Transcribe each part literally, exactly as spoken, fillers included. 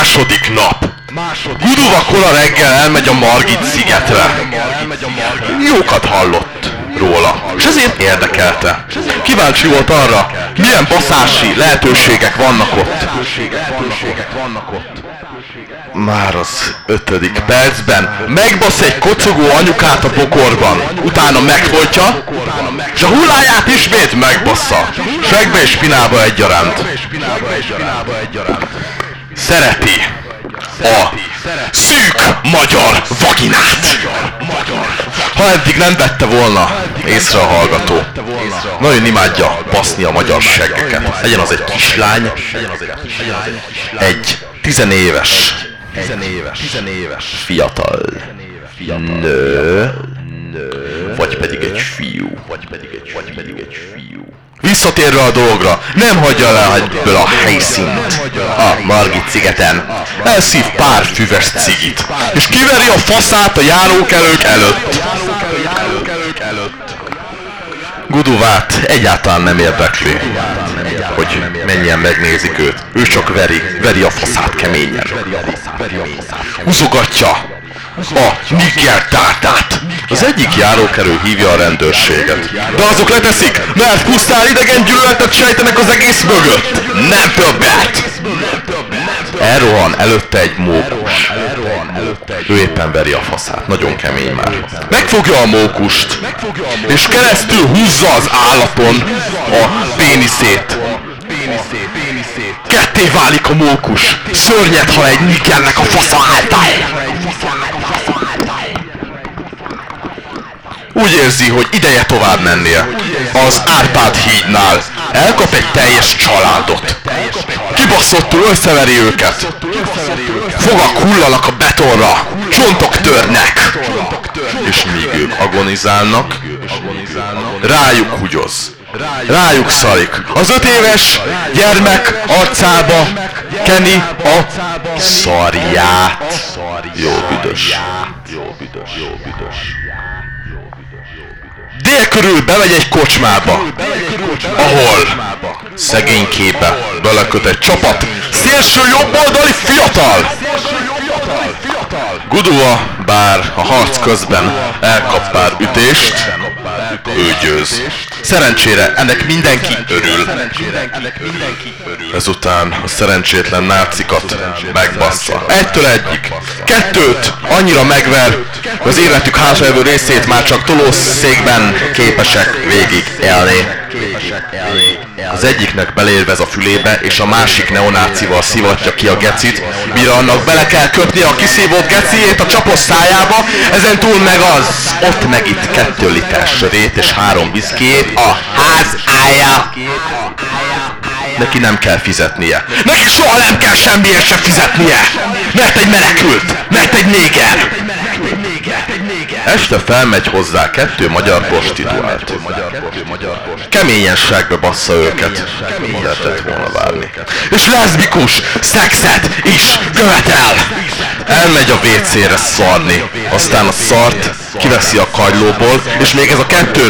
Második nap. Guduva kora reggel elmegy a Margit szigetre. Jókat hallott róla, és ezért érdekelte. Kíváncsi volt arra, milyen baszási lehetőségek vannak ott. Már az ötödik percben megbasz egy kocogó anyukát a bokorban, utána megfojtja, és a hulláját ismét megbassza, segbe és spinába egyaránt. Szereti a szűk magyar vaginát. Ha eddig nem vette volna észre a hallgató, nagyon imádja baszni a magyar seggeket. Legyen az egy kislány, egy tizenéves, tizenéves fiatal nő, vagy pedig egy fiú. Visszatérve a dolgra, nem hagyja le egyből a helyszínt a Margit szigeten. Elszív pár füves cigit, és kiveri a faszát a járókelők előtt. Guduvát egyáltalán nem érdekli, hogy mennyien megnézik őt. Ő csak veri, veri a faszát keményen. Húzogatja a Niger tártát. Az egyik járókelő hívja a rendőrséget. De azok leteszik, mert pusztán idegen gyűlöletet sejtenek az egész mögött. Nem többet! Elrohan előtte egy mókus. Ő éppen veri a faszát, nagyon kemény már. Megfogja a mókust, és keresztül húzza az állaton a péniszét. Ketté válik a mókus. Szörnyet hal egy nigernek a fasza által. Úgy érzi, hogy ideje tovább mennie. Az Árpád hídnál elkap egy teljes családot. Kibaszottul összeveri őket. Fogak hullanak a betonra, csontok törnek. És míg ők agonizálnak, rájuk hugyoz. Rájuk szarik. Az öt éves gyermek arcába keni a szarját. Jó büdös. Jó büdös. Jó büdös. Dél körül bemegy egy kocsmába, ahol szegénykébe beleköt egy csapat szélső jobboldali fiatal. Guduva, bár a harc közben elkap pár ütést, ő győz. Szerencsére ennek mindenki örül. Ezután a szerencsétlen nácikat megbassza. Egytől egyik. Kettőt annyira megver, hogy az életük hátralévő részét már csak tolószékben képesek végig élni. Az egyiknek belérvez a fülébe, és a másik neonácival szivatja ki a gecit, mire annak bele kell köpni a kiszívott geciét a csapos szájába, ezen túl meg az ott meg itt kettő liter sörét és három viszkijét a ház állja. Neki nem kell fizetnie. Neki soha nem kell semmiért sem fizetnie! Mert egy menekült! Mert egy néger! Este felmegy hozzá kettő magyar prostituált. Keményen ságbe bassza őket. Lehetett volna várni. És leszbikus szexet is követel! Elmegy a vécére szarni. Aztán a szart kiveszi a kagylóból, és még ez a kettő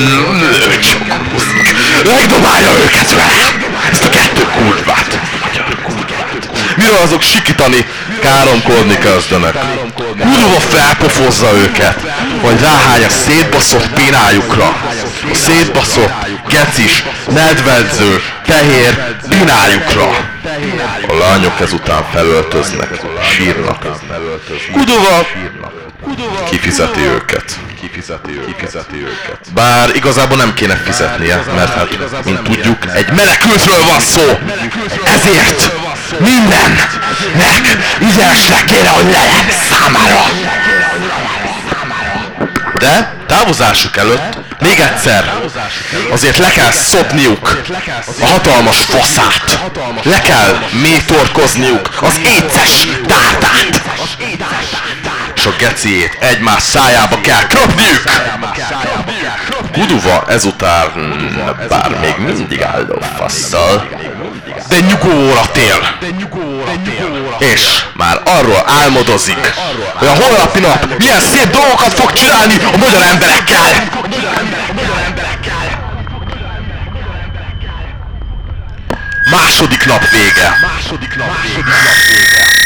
megdobálja őket vele! Ezt a kettő kurvát! Mire azok sikítani, káromkodni kezdenek. Kurva felpofozza őket, vagy ráhány a szétbaszott pinájukra. A szétbaszott, gecis, nedvedző, fehér pinájukra. A lányok ezután felöltöznek, sírnak. Guduva kifizeti őket. Kifizeti őket. Bár igazából nem kéne fizetnie, mert hát, mint tudjuk, egy menekültről van szó! Ezért mindennek ügyesnek kéne, hogy legyen számára! De távozásuk előtt még egyszer azért le kell szopniuk a hatalmas faszát. Le kell métorkozniuk az éces tártát. És a geciét egymás szájába kell köpniük. Guduva ezután, bár még mindig álló fasszal, de nyugóra tél. És már arról álmodozik, hogy a holnapi nap milyen szép dolgokat fog csinálni a magyar emberekkel. Második nap vége. Második nap vége.